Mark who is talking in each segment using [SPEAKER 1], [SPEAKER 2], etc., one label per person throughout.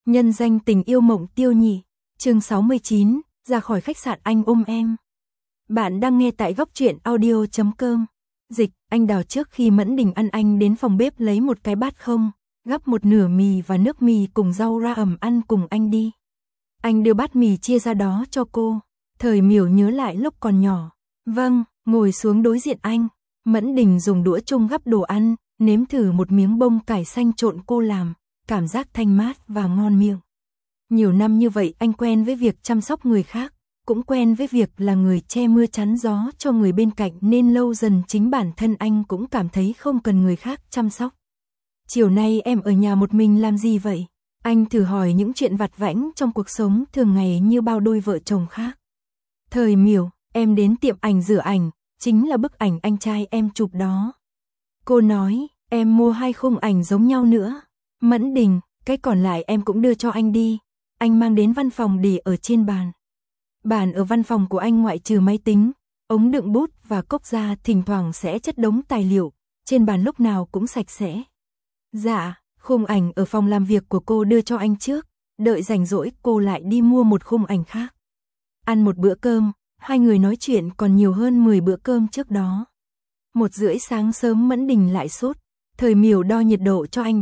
[SPEAKER 1] Nhân danh tình yêu Mộng Tiêu nhỉ. Chương 69, ra khỏi khách sạn anh ôm em. Bạn đang nghe tại góc truyện audio.com. Dịch, anh Đào trước khi Mẫn Đình ăn anh đến phòng bếp lấy một cái bát không, gắp một nửa mì và nước mì cùng rau ra ẩm ăn cùng anh đi. Anh đưa bát mì chia ra đó cho cô. Thời Miểu nhớ lại lúc còn nhỏ. Vâng, ngồi xuống đối diện anh. Mẫn Đình dùng đũa chung gắp đồ ăn, nếm thử một miếng bông cải xanh trộn cô làm, cảm giác thanh mát và ngon miệng. Nhiều năm như vậy anh quen với việc chăm sóc người khác, cũng quen với việc là người che mưa chắn gió cho người bên cạnh nên lâu dần chính bản thân anh cũng cảm thấy không cần người khác chăm sóc. Chiều nay em ở nhà một mình làm gì vậy? Anh thử hỏi những chuyện vặt vãnh trong cuộc sống thường ngày như bao đôi vợ chồng khác. Thời Miểu, em đến tiệm ảnh rửa ảnh, chính là bức ảnh anh trai em chụp đó. Cô nói, em mua 2 khung ảnh giống nhau nữa. Mẫn Đình, cái còn lại em cũng đưa cho anh đi. Anh mang đến văn phòng để ở trên bàn. Bàn ở văn phòng của anh ngoại trừ máy tính, ống đựng bút và cốc ra thỉnh thoảng sẽ chất đống tài liệu, trên bàn lúc nào cũng sạch sẽ. Dạ, khung ảnh ở phòng làm việc của cô đưa cho anh trước, đợi rảnh rỗi cô lại đi mua một khung ảnh khác. Ăn một bữa cơm, hai người nói chuyện còn nhiều hơn 10 bữa cơm trước đó. 1:30 sáng sớm Mẫn Đình lại sốt, Thời Miểu đo nhiệt độ cho anh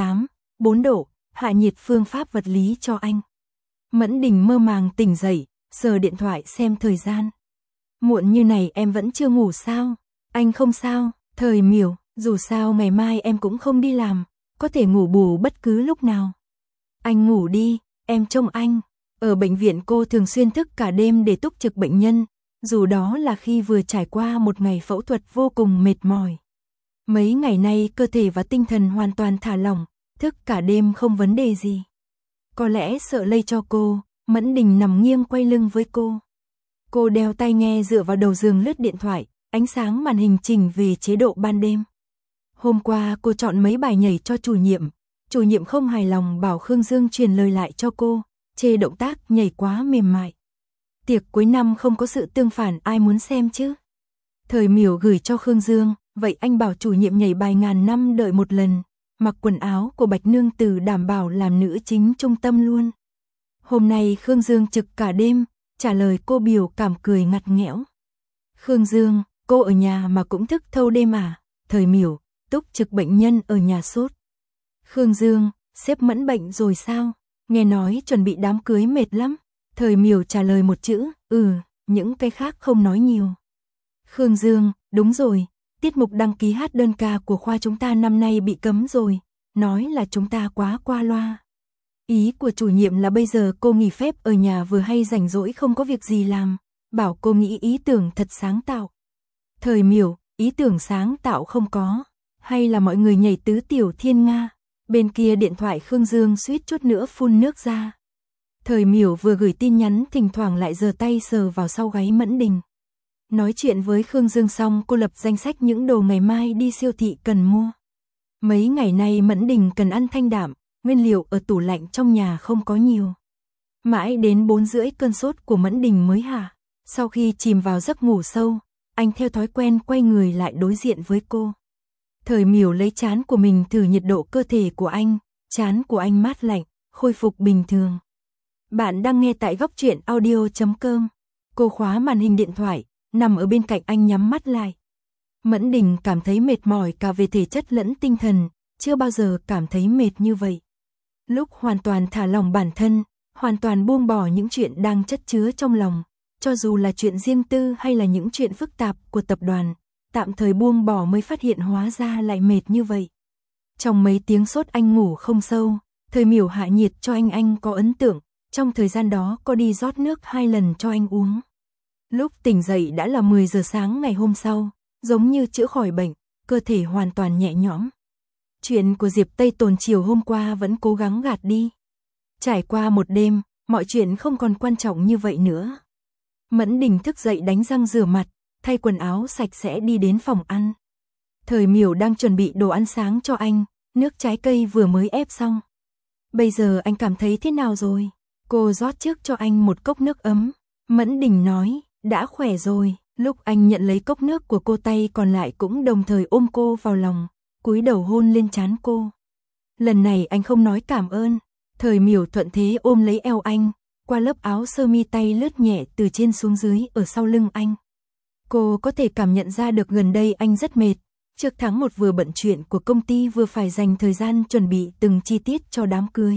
[SPEAKER 1] 38,4 độ, hạ nhiệt phương pháp vật lý cho anh. Mẫn Đình mơ màng tỉnh dậy, sờ điện thoại xem thời gian. Muộn như này em vẫn chưa ngủ sao? Anh không sao, Thời Miểu, dù sao ngày mai em cũng không đi làm, có thể ngủ bù bất cứ lúc nào. Anh ngủ đi, em trông anh. Ở bệnh viện cô thường xuyên thức cả đêm để túc trực bệnh nhân, dù đó là khi vừa trải qua một ngày phẫu thuật vô cùng mệt mỏi. Mấy ngày nay cơ thể và tinh thần hoàn toàn thả lỏng, thức cả đêm không vấn đề gì. Có lẽ sợ lây cho cô, Mẫn Đình nằm nghiêng quay lưng với cô. Cô đeo tai nghe dựa vào đầu giường lướt điện thoại, ánh sáng màn hình chỉnh về chế độ ban đêm. Hôm qua cô chọn mấy bài nhảy cho chủ nhiệm không hài lòng bảo Khương Dương truyền lời lại cho cô, chê động tác nhảy quá mềm mại. Tiệc cuối năm không có sự tương phản ai muốn xem chứ. Thời Miểu gửi cho Khương Dương, vậy anh bảo chủ nhiệm nhảy bài ngàn năm đợi một lần, mặc quần áo của Bạch Nương Tử đảm bảo làm nữ chính trung tâm luôn. Hôm nay Khương Dương trực cả đêm, trả lời cô biểu cảm cười ngặt nghẽo. Khương Dương, cô ở nhà mà cũng thức thâu đêm à? Thời Miểu, túc trực bệnh nhân ở nhà sốt. Khương Dương, sếp Mẫn bệnh rồi sao? Nghe nói chuẩn bị đám cưới mệt lắm. Thời Miểu trả lời một chữ, những cái khác không nói nhiều. Khương Dương, đúng rồi, tiết mục đăng ký hát đơn ca của khoa chúng ta năm nay bị cấm rồi, nói là chúng ta quá qua loa. Ý của chủ nhiệm là bây giờ cô nghỉ phép ở nhà vừa hay rảnh rỗi không có việc gì làm, bảo cô nghĩ ý tưởng thật sáng tạo. Thời Miểu, ý tưởng sáng tạo không có, hay là mọi người nhảy tứ tiểu thiên nga. Bên kia điện thoại Khương Dương suýt chút nữa phun nước ra. Thời Miểu vừa gửi tin nhắn thỉnh thoảng lại giơ tay sờ vào sau gáy Mẫn Đình. Nói chuyện với Khương Dương xong cô lập danh sách những đồ ngày mai đi siêu thị cần mua. Mấy ngày nay Mẫn Đình cần ăn thanh đạm, nguyên liệu ở tủ lạnh trong nhà không có nhiều. Mãi đến 4:30 cơn sốt của Mẫn Đình mới hả. Sau khi chìm vào giấc ngủ sâu, anh theo thói quen quay người lại đối diện với cô. Thời Miểu lấy trán của mình thử nhiệt độ cơ thể của anh, trán của anh mát lạnh, khôi phục bình thường. Bạn đang nghe tại góc truyện audio.com. Cô khóa màn hình điện thoại, nằm ở bên cạnh anh nhắm mắt lại. Mẫn Đình cảm thấy mệt mỏi cả về thể chất lẫn tinh thần, chưa bao giờ cảm thấy mệt như vậy. Lúc hoàn toàn thả lỏng bản thân, hoàn toàn buông bỏ những chuyện đang chất chứa trong lòng, cho dù là chuyện riêng tư hay là những chuyện phức tạp của tập đoàn, tạm thời buông bỏ mới phát hiện hóa ra lại mệt như vậy. Trong mấy tiếng sốt anh ngủ không sâu, Thời Miểu hạ nhiệt cho anh có ấn tượng, trong thời gian đó cô đi rót nước 2 lần cho anh uống. Lúc tỉnh dậy đã là 10 giờ sáng ngày hôm sau, giống như chữa khỏi bệnh, cơ thể hoàn toàn nhẹ nhõm. Chuyện của Diệp Tây Tồn chiều hôm qua vẫn cố gắng gạt đi. Trải qua một đêm, mọi chuyện không còn quan trọng như vậy nữa. Mẫn Đình thức dậy đánh răng rửa mặt, thay quần áo sạch sẽ đi đến phòng ăn. Thời Miểu đang chuẩn bị đồ ăn sáng cho anh, nước trái cây vừa mới ép xong. Bây giờ anh cảm thấy thế nào rồi? Cô rót trước cho anh một cốc nước ấm. Mẫn Đình nói, đã khỏe rồi. Lúc anh nhận lấy cốc nước của cô tay còn lại cũng đồng thời ôm cô vào lòng, cúi đầu hôn lên trán cô. Lần này anh không nói cảm ơn. Thời Miểu thuận thế ôm lấy eo anh, qua lớp áo sơ mi tay lướt nhẹ từ trên xuống dưới ở sau lưng anh. Cô có thể cảm nhận ra được gần đây anh rất mệt, trước tháng 1 vừa bận chuyện của công ty vừa phải dành thời gian chuẩn bị từng chi tiết cho đám cưới.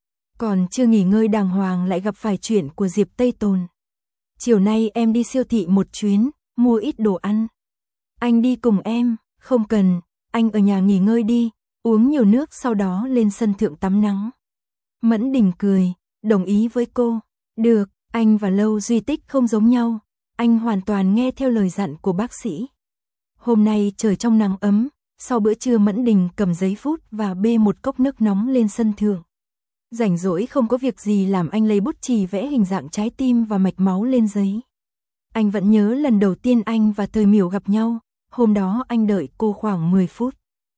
[SPEAKER 1] Còn chưa nghỉ ngơi đàng hoàng lại gặp phải chuyện của Diệp Tây Tồn. Chiều nay em đi siêu thị một chuyến, mua ít đồ ăn. Anh đi cùng em, không cần, anh ở nhà nghỉ ngơi đi, uống nhiều nước sau đó lên sân thượng tắm nắng. Mẫn Đình cười, đồng ý với cô. Được, anh và Lâu Duy Tích không giống nhau, anh hoàn toàn nghe theo lời dặn của bác sĩ. Hôm nay trời trong nắng ấm, sau bữa trưa Mẫn Đình cầm giấy bút và bê một cốc nước nóng lên sân thượng. Rảnh rỗi không có việc gì làm anh lấy bút chì vẽ hình dạng trái tim và mạch máu lên giấy. Anh vẫn nhớ lần đầu tiên anh và Thời Miểu gặp nhau, hôm đó anh đợi cô khoảng 10 phút.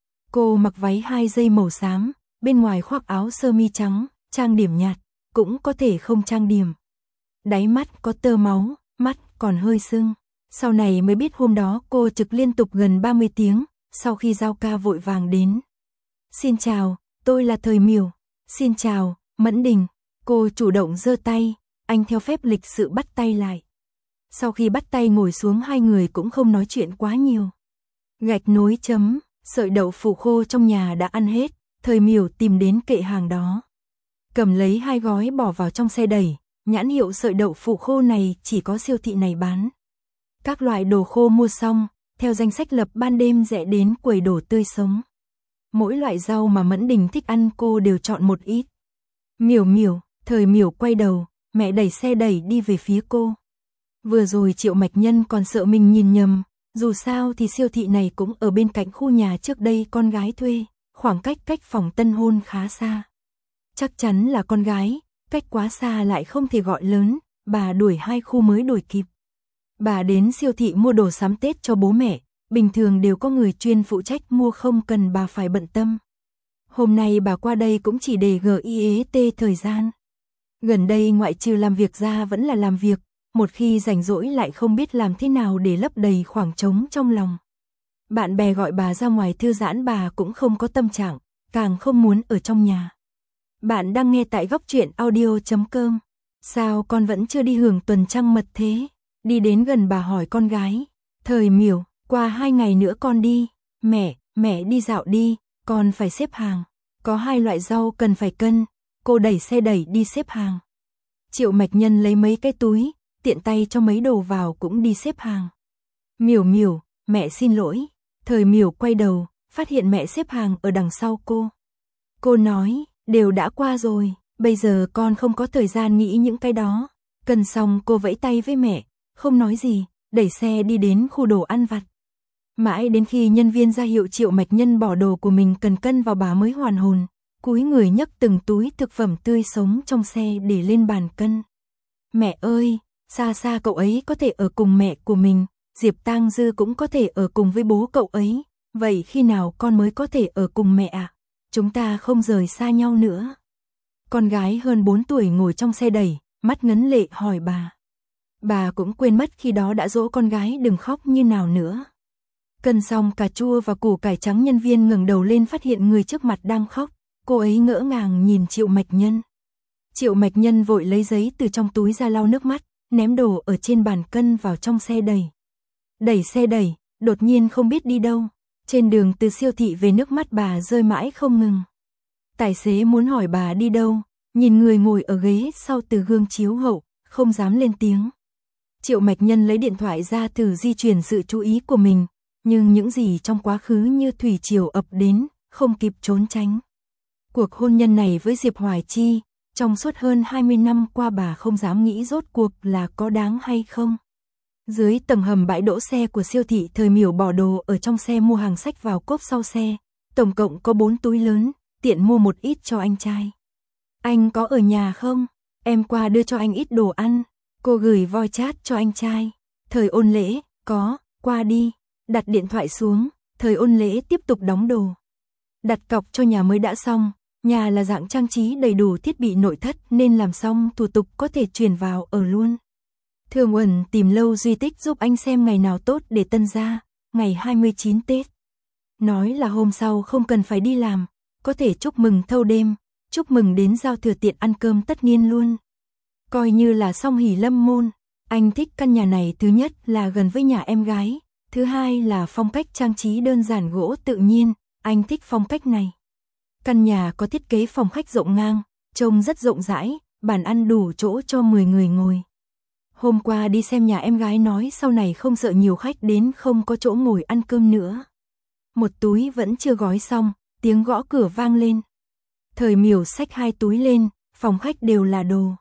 [SPEAKER 1] Cô mặc váy 2 dây màu xám, bên ngoài khoác áo sơ mi trắng, trang điểm nhạt, cũng có thể không trang điểm. Đáy mắt có tơ máu, mắt còn hơi sưng. Sau này mới biết hôm đó cô trực liên tục gần 30 tiếng, sau khi giao ca vội vàng đến. Xin chào, tôi là Thời Miểu. Xin chào, Mẫn Đình. Cô chủ động giơ tay, anh theo phép lịch sự bắt tay lại. Sau khi bắt tay ngồi xuống hai người cũng không nói chuyện quá nhiều. Gạch nối chấm, sợi đậu phụ khô trong nhà đã ăn hết, Thời Miểu tìm đến kệ hàng đó. Cầm lấy 2 gói bỏ vào trong xe đẩy, nhãn hiệu sợi đậu phụ khô này chỉ có siêu thị này bán. Các loại đồ khô mua xong, theo danh sách lập ban đêm rẽ đến quầy đồ tươi sống. Mỗi loại rau mà Mẫn Đình thích ăn cô đều chọn một ít. Miểu Miểu, Thời Miểu quay đầu, mẹ đẩy xe đẩy đi về phía cô. Vừa rồi Triệu Mạch Nhân còn sợ mình nhìn nhầm, dù sao thì siêu thị này cũng ở bên cạnh khu nhà trước đây con gái thuê, khoảng cách phòng tân hôn khá xa. Chắc chắn là con gái, cách quá xa lại không thể gọi lớn, bà đuổi 2 khu mới đuổi kịp. Bà đến siêu thị mua đồ sắm Tết cho bố mẹ, bình thường đều có người chuyên phụ trách mua không cần bà phải bận tâm. Hôm nay bà qua đây cũng chỉ để GIET thời gian. Gần đây ngoại trừ làm việc ra vẫn là làm việc, một khi rảnh rỗi lại không biết làm thế nào để lấp đầy khoảng trống trong lòng. Bạn bè gọi bà ra ngoài thư giãn bà cũng không có tâm trạng, càng không muốn ở trong nhà. Bạn đang nghe tại góc truyện audio.com. Sao con vẫn chưa đi hưởng tuần trăng mật thế? Đi đến gần bà hỏi con gái. Thời Miểu, qua 2 ngày nữa con đi. Mẹ đi dạo đi, con phải xếp hàng. Có 2 loại rau cần phải cân. Cô đẩy xe đẩy đi xếp hàng. Triệu Mạch Nhân lấy mấy cái túi, tiện tay cho mấy đồ vào cũng đi xếp hàng. Miểu, mẹ xin lỗi. Thời Miểu quay đầu, phát hiện mẹ xếp hàng ở đằng sau cô. Cô nói, đều đã qua rồi, bây giờ con không có thời gian nghĩ những cái đó. Cân xong cô vẫy tay với mẹ, không nói gì, đẩy xe đi đến khu đồ ăn vặt. Mãi đến khi nhân viên ra hiệu Triệu Mạch Nhân bỏ đồ của mình cần cân vào bà mới hoàn hồn, cúi người nhấc từng túi thực phẩm tươi sống trong xe để lên bàn cân. Mẹ ơi, xa cậu ấy có thể ở cùng mẹ của mình, Diệp Tang Dư cũng có thể ở cùng với bố cậu ấy, vậy khi nào con mới có thể ở cùng mẹ à? Chúng ta không rời xa nhau nữa. Con gái hơn 4 tuổi ngồi trong xe đẩy, mắt ngấn lệ hỏi bà. Bà cũng quên mất khi đó đã dỗ con gái đừng khóc như nào nữa. Cân xong cà chua và củ cải trắng, nhân viên ngẩng đầu lên phát hiện người trước mặt đang khóc, cô ấy ngỡ ngàng nhìn Triệu Mạch Nhân. Triệu Mạch Nhân vội lấy giấy từ trong túi ra lau nước mắt, ném đồ ở trên bàn cân vào trong xe đẩy. Đẩy xe đẩy, đột nhiên không biết đi đâu. Trên đường từ siêu thị về nước mắt bà rơi mãi không ngừng. Tài xế muốn hỏi bà đi đâu, nhìn người ngồi ở ghế sau từ gương chiếu hậu, không dám lên tiếng. Triệu Mạch Nhân lấy điện thoại ra thử di chuyển sự chú ý của mình, nhưng những gì trong quá khứ như thủy triều ập đến, không kịp trốn tránh. Cuộc hôn nhân này với Diệp Hoài Chi, trong suốt hơn 20 năm qua bà không dám nghĩ rốt cuộc là có đáng hay không. Dưới tầng hầm bãi đỗ xe của siêu thị, Thời Miểu bỏ đồ ở trong xe mua hàng sách vào cốp sau xe, tổng cộng có 4 túi lớn, tiện mua một ít cho anh trai. Anh có ở nhà không? Em qua đưa cho anh ít đồ ăn. Cô gửi voi chat cho anh trai. Thời Ôn Lễ, có, qua đi. Đặt điện thoại xuống, Thời Ôn Lễ tiếp tục đóng đồ. Đặt cọc cho nhà mới đã xong, nhà là dạng trang trí đầy đủ thiết bị nội thất nên làm xong thủ tục có thể chuyển vào ở luôn. Thường Uẩn tìm Lâu Duy Tích giúp anh xem ngày nào tốt để tân gia, ngày 29 Tết. Nói là hôm sau không cần phải đi làm, có thể chúc mừng thâu đêm, chúc mừng đến giao thừa tiện ăn cơm tất niên luôn. Coi như là song hỷ lâm môn. Anh thích căn nhà này, thứ nhất là gần với nhà em gái, thứ hai là phong cách trang trí đơn giản gỗ tự nhiên, anh thích phong cách này. Căn nhà có thiết kế phòng khách rộng ngang, trông rất rộng rãi, bàn ăn đủ chỗ cho 10 người ngồi. Hôm qua đi xem nhà em gái nói sau này không sợ nhiều khách đến không có chỗ ngồi ăn cơm nữa. Một túi vẫn chưa gói xong, tiếng gõ cửa vang lên. Thời Miểu xách 2 túi lên, phòng khách đều là đồ.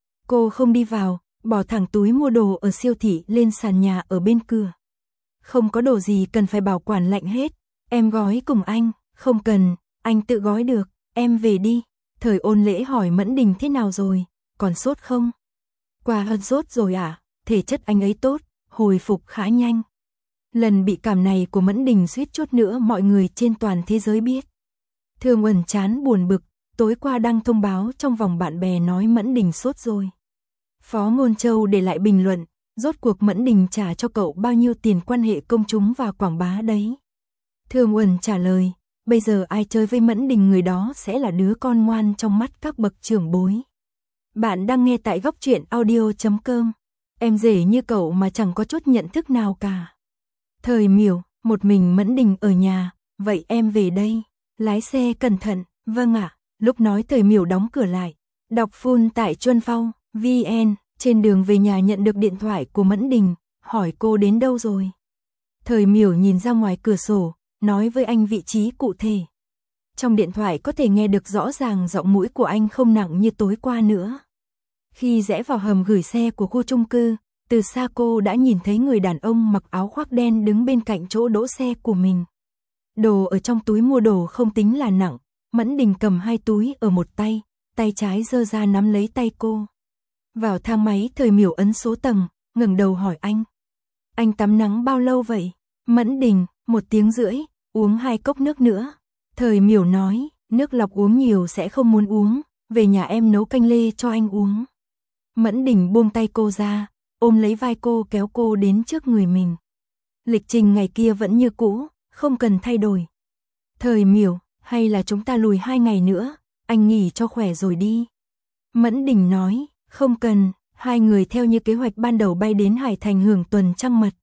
[SPEAKER 1] Cô không đi vào, bỏ thẳng túi mua đồ ở siêu thị lên sàn nhà ở bên cửa. Không có đồ gì cần phải bảo quản lạnh hết, em gói cùng anh. Không cần, anh tự gói được, em về đi. Thời Ôn Lễ hỏi Mẫn Đình thế nào rồi, còn sốt không? Qua hơn sốt rồi à, thể chất anh ấy tốt, hồi phục khá nhanh. Lần bị cảm này của Mẫn Đình suýt chút nữa mọi người trên toàn thế giới biết. Thương Uẩn chán buồn bực, tối qua đăng thông báo trong vòng bạn bè nói Mẫn Đình sốt rồi. Phó Ngôn Châu để lại bình luận, rốt cuộc Mẫn Đình trả cho cậu bao nhiêu tiền quan hệ công chúng và quảng bá đấy. Thương Uẩn trả lời, bây giờ ai chơi với Mẫn Đình người đó sẽ là đứa con ngoan trong mắt các bậc trưởng bối. Bạn đang nghe tại góc truyện audio.com. Em rể như cậu mà chẳng có chút nhận thức nào cả. Thời Miểu, một mình Mẫn Đình ở nhà, vậy em về đây. Lái xe cẩn thận, vâng ạ. Lúc nói Thời Miểu đóng cửa lại. Đọc full tại Chuân Phong, VN, trên đường về nhà nhận được điện thoại của Mẫn Đình, hỏi cô đến đâu rồi. Thời Miểu nhìn ra ngoài cửa sổ, nói với anh vị trí cụ thể. Trong điện thoại có thể nghe được rõ ràng giọng mũi của anh không nặng như tối qua nữa. Khi rẽ vào hầm gửi xe của khu chung cư, từ xa cô đã nhìn thấy người đàn ông mặc áo khoác đen đứng bên cạnh chỗ đỗ xe của mình. Đồ ở trong túi mua đồ không tính là nặng, Mẫn Đình cầm 2 túi ở một tay, tay trái giơ ra nắm lấy tay cô. Vào thang máy Thời Miểu ấn số tầng, ngẩng đầu hỏi anh. Anh tắm nắng bao lâu vậy? Mẫn Đình, 1 tiếng rưỡi, uống 2 cốc nước nữa. Thời Miểu nói, nước lọc uống nhiều sẽ không muốn uống, về nhà em nấu canh lê cho anh uống. Mẫn Đình buông tay cô ra, ôm lấy vai cô kéo cô đến trước người mình. Lịch trình ngày kia vẫn như cũ, không cần thay đổi. Thời Miểu, hay là chúng ta lùi 2 ngày nữa, anh nghỉ cho khỏe rồi đi. Mẫn Đình nói, không cần, 2 người theo như kế hoạch ban đầu bay đến Hải Thành hưởng tuần trăng mật.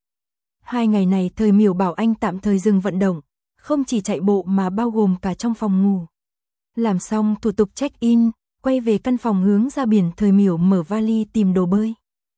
[SPEAKER 1] 2 ngày này Thời Miểu bảo anh tạm thời dừng vận động, không chỉ chạy bộ mà bao gồm cả trong phòng ngủ. Làm xong thủ tục check-in, quay về căn phòng hướng ra biển Thời Miểu mở vali tìm đồ bơi.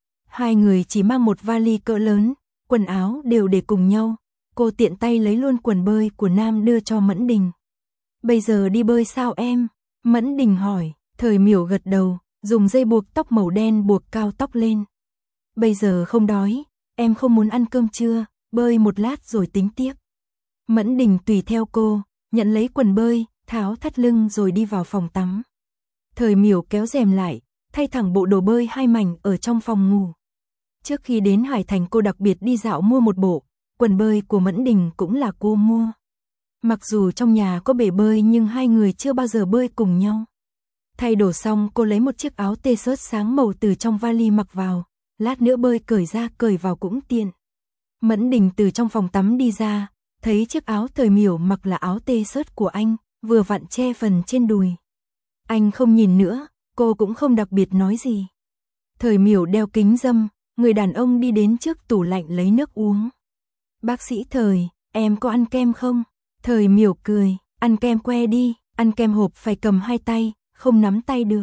[SPEAKER 1] 2 người chỉ mang một vali cỡ lớn, quần áo đều để cùng nhau, cô tiện tay lấy luôn quần bơi của Nam đưa cho Mẫn Đình. Bây giờ đi bơi sao em? Mẫn Đình hỏi, Thời Miểu gật đầu, dùng dây buộc tóc màu đen buộc cao tóc lên. Bây giờ không đói, em không muốn ăn cơm trưa, bơi một lát rồi tính tiếp. Mẫn Đình tùy theo cô, nhận lấy quần bơi, tháo thắt lưng rồi đi vào phòng tắm. Thời Miểu kéo rèm lại, thay thẳng bộ đồ bơi 2 mảnh ở trong phòng ngủ. Trước khi đến Hải Thành cô đặc biệt đi dạo mua một bộ, quần bơi của Mẫn Đình cũng là cô mua. Mặc dù trong nhà có bể bơi nhưng 2 người chưa bao giờ bơi cùng nhau. Thay đồ xong cô lấy một chiếc áo t-shirt sáng màu từ trong vali mặc vào, lát nữa bơi cởi ra cởi vào cũng tiện. Mẫn Đình từ trong phòng tắm đi ra, thấy chiếc áo Thời Miểu mặc là áo t-shirt của anh, vừa vặn che phần trên đùi. Anh không nhìn nữa, cô cũng không đặc biệt nói gì. Thời Miểu đeo kính râm, người đàn ông đi đến trước tủ lạnh lấy nước uống. Bác sĩ Thời, em có ăn kem không? Thời Miểu cười, ăn kem que đi, ăn kem hộp phải cầm 2 tay, không nắm tay được.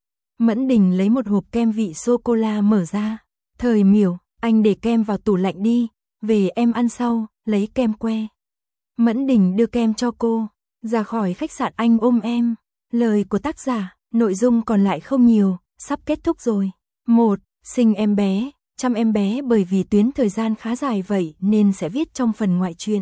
[SPEAKER 1] Mẫn Đình lấy một hộp kem vị sô-cô-la mở ra. Thời Miểu, anh để kem vào tủ lạnh đi, về em ăn sau, lấy kem que. Mẫn Đình đưa kem cho cô, ra khỏi khách sạn anh ôm em. Lời của tác giả, nội dung còn lại không nhiều, sắp kết thúc rồi. 1. Sinh em bé, chăm em bé bởi vì tuyến thời gian khá dài vậy nên sẽ viết trong phần ngoại truyện.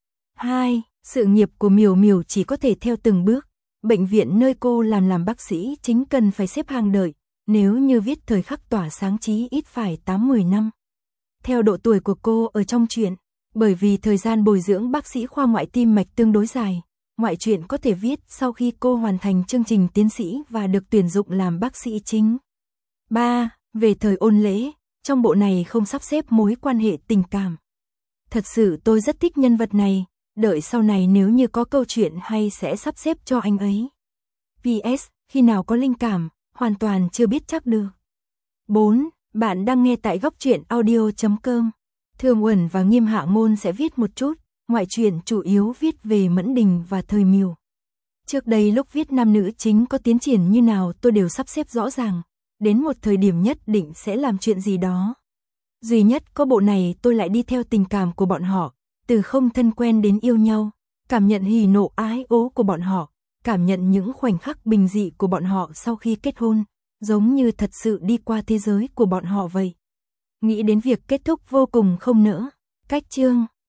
[SPEAKER 1] 2. Sự nghiệp của Miểu Miểu chỉ có thể theo từng bước. Bệnh viện nơi cô làm bác sĩ chính cần phải xếp hàng đợi, nếu như viết thời khắc tỏa sáng chí ít phải 8-10 năm. Theo độ tuổi của cô ở trong truyện, bởi vì thời gian bồi dưỡng bác sĩ khoa ngoại tim mạch tương đối dài, ngoại truyện có thể viết sau khi cô hoàn thành chương trình tiến sĩ và được tuyển dụng làm bác sĩ chính. 3. Về Thời Ôn Lễ, trong bộ này không sắp xếp mối quan hệ tình cảm. Thật sự tôi rất thích nhân vật này, đợi sau này nếu như có câu chuyện hay sẽ sắp xếp cho anh ấy. PS, khi nào có linh cảm, hoàn toàn chưa biết chắc được. 4. Bạn đang nghe tại góc truyện audio.com. Thường Uẩn và Nghiêm Hạ Ngôn sẽ viết một chút, ngoại truyện chủ yếu viết về Mẫn Đình và Thời Miều. Trước đây lúc viết nam nữ chính có tiến triển như nào tôi đều sắp xếp rõ ràng, đến một thời điểm nhất định sẽ làm chuyện gì đó. Duy nhất có bộ này tôi lại đi theo tình cảm của bọn họ, từ không thân quen đến yêu nhau, cảm nhận hỉ nộ ái ố của bọn họ, cảm nhận những khoảnh khắc bình dị của bọn họ sau khi kết hôn, giống như thật sự đi qua thế giới của bọn họ vậy. Nghĩ đến việc kết thúc vô cùng không nỡ. Cách chương